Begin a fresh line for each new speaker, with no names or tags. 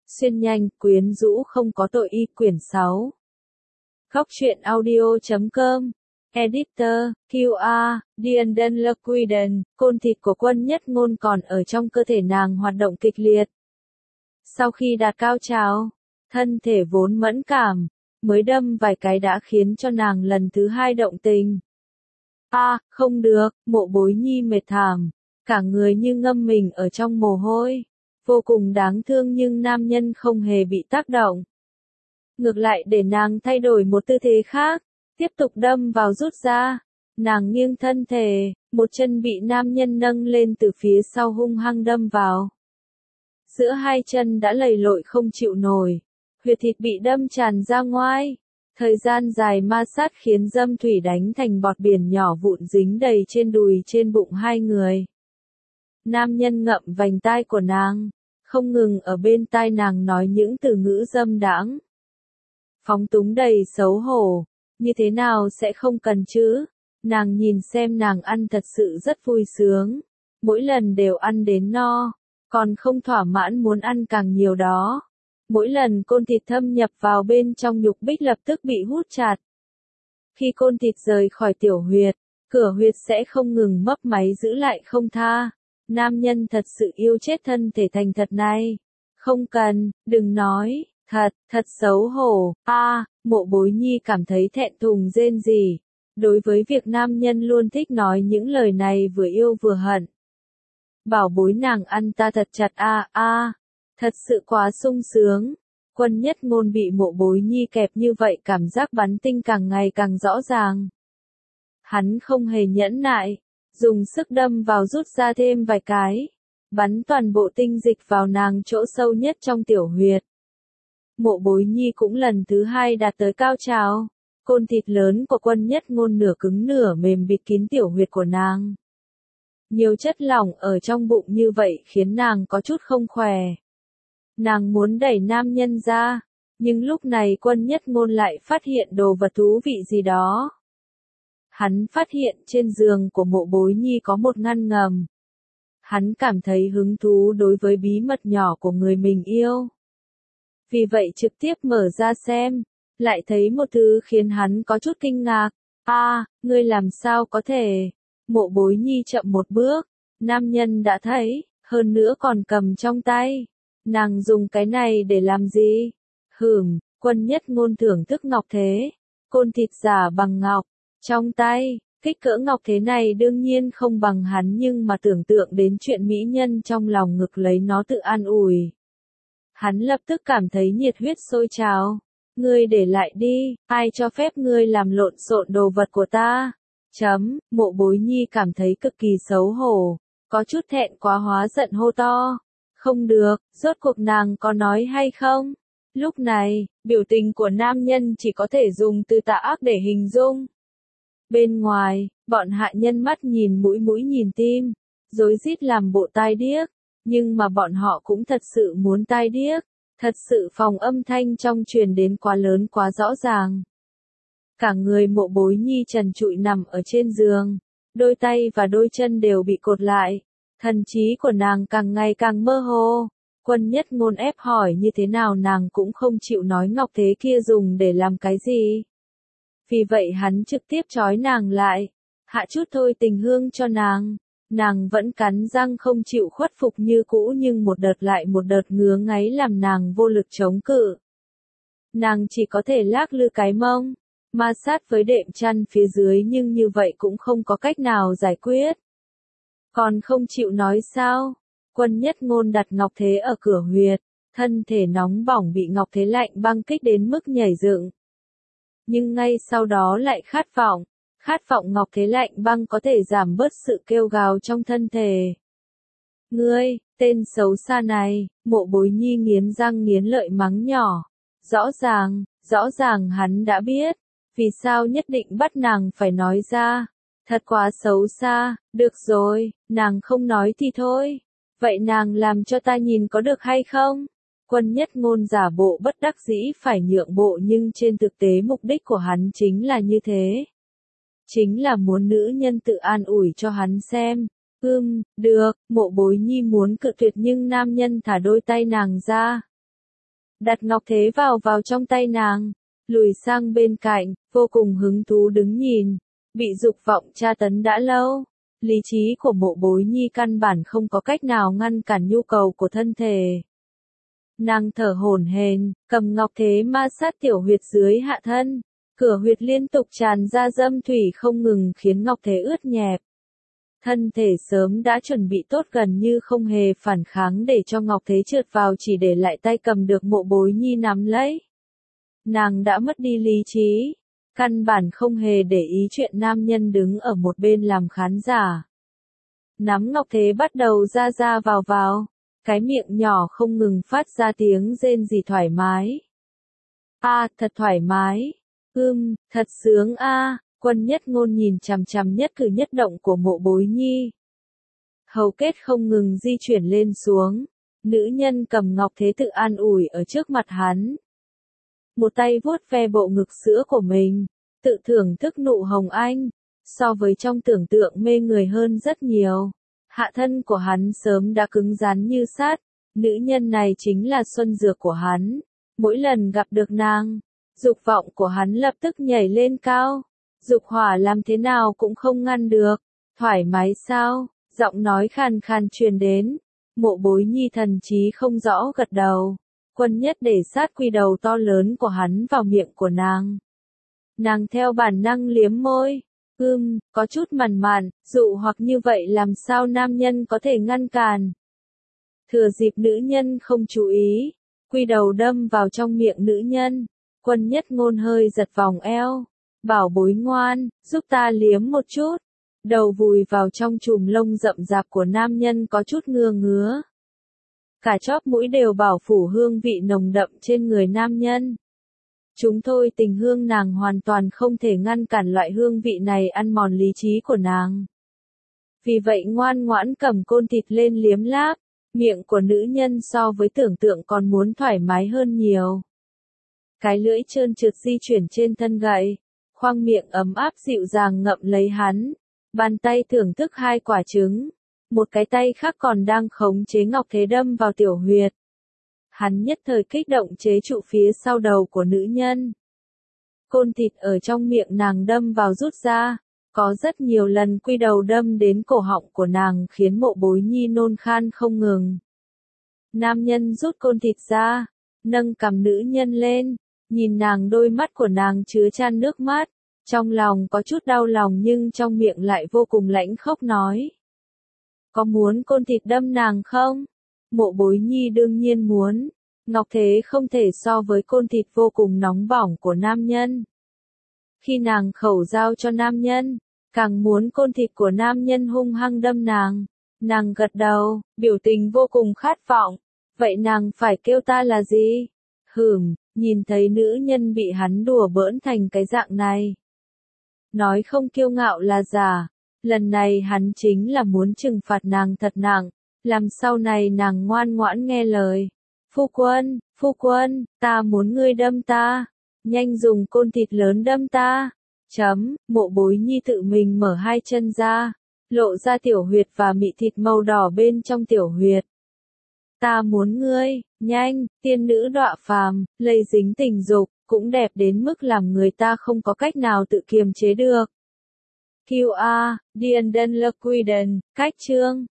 Xuyên nhanh, quyến rũ không có tội y quyển 6. Góc truyện audio.com. Editor, QR, Dienden Lequiden, côn thịt của Quân Nhất Ngôn còn ở trong cơ thể nàng hoạt động kịch liệt. Sau khi đạt cao trào, thân thể vốn mẫn cảm, mới đâm vài cái đã khiến cho nàng lần thứ hai động tình. Không được, Mộ Bối Nhi mệt thảm, cả người như ngâm mình ở trong mồ hôi. Vô cùng đáng thương nhưng nam nhân không hề bị tác động. Ngược lại để nàng thay đổi một tư thế khác, tiếp tục đâm vào rút ra. Nàng nghiêng thân thể, một chân bị nam nhân nâng lên từ phía sau hung hăng đâm vào. Giữa hai chân đã lầy lội không chịu nổi, huyệt thịt bị đâm tràn ra ngoài. Thời gian dài ma sát khiến dâm thủy đánh thành bọt biển nhỏ vụn dính đầy trên đùi trên bụng hai người. Nam nhân ngậm vành tai của nàng, không ngừng ở bên tai nàng nói những từ ngữ dâm đãng. Phóng túng đầy xấu hổ, như thế nào sẽ không cần chứ? Nàng nhìn xem nàng ăn thật sự rất vui sướng, mỗi lần đều ăn đến no, còn không thỏa mãn muốn ăn càng nhiều đó. Mỗi lần côn thịt thâm nhập vào bên trong nhục bích lập tức bị hút chặt. Khi côn thịt rời khỏi tiểu huyệt, cửa huyệt sẽ không ngừng mấp máy giữ lại không tha. Nam nhân thật sự yêu chết thân thể thành thật này. Không cần, đừng nói, thật xấu hổ. Mộ Bối Nhi cảm thấy thẹn thùng rên rỉ. Đối với việc nam nhân luôn thích nói những lời này vừa yêu vừa hận. Bảo bối nàng ăn ta thật chặt thật sự quá sung sướng. Quân Nhất Ngôn bị Mộ Bối Nhi kẹp như vậy cảm giác bắn tinh càng ngày càng rõ ràng. Hắn không hề nhẫn nại, dùng sức đâm vào rút ra thêm vài cái, bắn toàn bộ tinh dịch vào nàng chỗ sâu nhất trong tiểu huyệt. Mộ Bối Nhi cũng lần thứ hai đạt tới cao trào, côn thịt lớn của Quân Nhất Ngôn nửa cứng nửa mềm bịt kín tiểu huyệt của nàng. Nhiều chất lỏng ở trong bụng như vậy khiến nàng có chút không khỏe. Nàng muốn đẩy nam nhân ra, nhưng lúc này Quân Nhất Ngôn lại phát hiện đồ vật thú vị gì đó. Hắn phát hiện trên giường của Mộ Bối Nhi có một ngăn ngầm. Hắn cảm thấy hứng thú đối với bí mật nhỏ của người mình yêu. Vì vậy trực tiếp mở ra xem, lại thấy một thứ khiến hắn có chút kinh ngạc. Ngươi làm sao có thể? Mộ Bối Nhi chậm một bước, nam nhân đã thấy, hơn nữa còn cầm trong tay. Nàng dùng cái này để làm gì? Quân Nhất Ngôn thưởng thức ngọc thế, côn thịt giả bằng ngọc, trong tay, kích cỡ ngọc thế này đương nhiên không bằng hắn nhưng mà tưởng tượng đến chuyện mỹ nhân trong lòng ngực lấy nó tự an ủi. Hắn lập tức cảm thấy nhiệt huyết sôi trào. Ngươi để lại đi, ai cho phép ngươi làm lộn xộn đồ vật của ta? Mộ Bối Nhi cảm thấy cực kỳ xấu hổ, có chút thẹn quá hóa giận hô to. Không được, rốt cuộc nàng có nói hay không? Lúc này, biểu tình của nam nhân chỉ có thể dùng từ tà ác để hình dung. Bên ngoài, bọn hạ nhân mắt nhìn mũi nhìn tim, rối rít làm bộ tai điếc, nhưng mà bọn họ cũng thật sự muốn tai điếc, thật sự phòng âm thanh trong truyền đến quá lớn quá rõ ràng. Cả người Mộ Bối Nhi trần trụi nằm ở trên giường, đôi tay và đôi chân đều bị cột lại, thần trí của nàng càng ngày càng mơ hồ. Quân Nhất Ngôn ép hỏi như thế nào nàng cũng không chịu nói ngọc thế kia dùng để làm cái gì. Vì vậy hắn trực tiếp trói nàng lại, hạ chút thôi tình hương cho nàng. Nàng vẫn cắn răng không chịu khuất phục như cũ nhưng một đợt lại một đợt ngứa ngáy làm nàng vô lực chống cự. Nàng chỉ có thể lắc lư cái mông, ma sát với đệm chăn phía dưới nhưng như vậy cũng không có cách nào giải quyết. Còn không chịu nói sao? Quân Nhất Ngôn đặt ngọc thế ở cửa huyệt, thân thể nóng bỏng bị ngọc thế lạnh băng kích đến mức nhảy dựng. Nhưng ngay sau đó lại khát vọng ngọc thế lạnh băng có thể giảm bớt sự kêu gào trong thân thể. Ngươi, tên xấu xa này, Mộ Bối Nhi nghiến răng nghiến lợi mắng nhỏ. Rõ ràng hắn đã biết, vì sao nhất định bắt nàng phải nói ra. Thật quá xấu xa, được rồi, nàng không nói thì thôi. Vậy nàng làm cho ta nhìn có được hay không? Quân Nhất Ngôn giả bộ bất đắc dĩ phải nhượng bộ nhưng trên thực tế mục đích của hắn chính là như thế. Chính là muốn nữ nhân tự an ủi cho hắn xem. Được, Mộ Bối Nhi muốn cự tuyệt nhưng nam nhân thả đôi tay nàng ra. đặt ngọc thế vào trong tay nàng, lùi sang bên cạnh, vô cùng hứng thú đứng nhìn, bị dục vọng tra tấn đã lâu. Lý trí của Mộ Bối Nhi căn bản không có cách nào ngăn cản nhu cầu của thân thể. Nàng thở hổn hển, cầm ngọc thế ma sát tiểu huyệt dưới hạ thân, cửa huyệt liên tục tràn ra dâm thủy không ngừng khiến ngọc thế ướt nhẹp. Thân thể sớm đã chuẩn bị tốt gần như không hề phản kháng để cho ngọc thế trượt vào, chỉ để lại tay cầm được Mộ Bối Nhi nắm lấy. Nàng đã mất đi lý trí, căn bản không hề để ý chuyện nam nhân đứng ở một bên làm khán giả. Nắm ngọc thế bắt đầu ra vào, cái miệng nhỏ không ngừng phát ra tiếng rên rỉ thoải mái. Thật thoải mái. Thật sướng Quân Nhất Ngôn nhìn chằm chằm nhất cử nhất động của Mộ Bối Nhi. Hầu kết không ngừng di chuyển lên xuống, nữ nhân cầm ngọc thế tự an ủi ở trước mặt hắn. Một tay vuốt ve bộ ngực sữa của mình, tự thưởng thức nụ hồng anh, so với trong tưởng tượng mê người hơn rất nhiều. Hạ thân của hắn sớm đã cứng rắn như sắt, nữ nhân này chính là xuân dược của hắn. Mỗi lần gặp được nàng, dục vọng của hắn lập tức nhảy lên cao, dục hỏa làm thế nào cũng không ngăn được. Thoải mái sao? Giọng nói khàn khàn truyền đến. Mộ Bối Nhi thần trí không rõ gật đầu. Quân Nhất để sát quy đầu to lớn của hắn vào miệng của nàng. Nàng theo bản năng liếm môi. Có chút mằn màn, dụ hoặc như vậy làm sao nam nhân có thể ngăn cản. Thừa dịp nữ nhân không chú ý, quy đầu đâm vào trong miệng nữ nhân. Quân Nhất Ngôn hơi giật vòng eo. Bảo bối ngoan, giúp ta liếm một chút. Đầu vùi vào trong chùm lông rậm rạp của nam nhân có chút ngứa. Cả chóp mũi đều bảo phủ hương vị nồng đậm trên người nam nhân. Chúng thôi tình hương nàng hoàn toàn không thể ngăn cản loại hương vị này ăn mòn lý trí của nàng. Vì vậy ngoan ngoãn cầm côn thịt lên liếm láp, miệng của nữ nhân so với tưởng tượng còn muốn thoải mái hơn nhiều. Cái lưỡi trơn trượt di chuyển trên thân gậy, khoang miệng ấm áp dịu dàng ngậm lấy hắn, bàn tay thưởng thức hai quả trứng, một cái tay khác còn đang khống chế ngọc thế đâm vào tiểu huyệt. Hắn nhất thời kích động chế trụ phía sau đầu của nữ nhân. Côn thịt ở trong miệng nàng đâm vào rút ra, có rất nhiều lần quy đầu đâm đến cổ họng của nàng khiến Mộ Bối Nhi nôn khan không ngừng. Nam nhân rút côn thịt ra, nâng cằm nữ nhân lên, nhìn nàng, đôi mắt của nàng chứa chan nước mắt, trong lòng có chút đau lòng nhưng trong miệng lại vô cùng lãnh khốc nói. Có muốn côn thịt đâm nàng không? Mộ Bối Nhi đương nhiên muốn, ngọc thế không thể so với côn thịt vô cùng nóng bỏng của nam nhân. Khi nàng khẩu giao cho nam nhân, càng muốn côn thịt của nam nhân hung hăng đâm nàng. Nàng gật đầu, biểu tình vô cùng khát vọng. Vậy nàng phải kêu ta là gì? Nhìn thấy nữ nhân bị hắn đùa bỡn thành cái dạng này. Nói không kiêu ngạo là giả. Lần này hắn chính là muốn trừng phạt nàng thật nặng, làm sau này nàng ngoan ngoãn nghe lời. Phu quân, ta muốn ngươi đâm ta. Nhanh dùng côn thịt lớn đâm ta. Mộ Bối Nhi tự mình mở hai chân ra, lộ ra tiểu huyệt và mị thịt màu đỏ bên trong tiểu huyệt. Ta muốn ngươi, nhanh, tiên nữ đọa phàm, lây dính tình dục, cũng đẹp đến mức làm người ta không có cách nào tự kiềm chế được. QR, Dienden Lequiden, cách chương.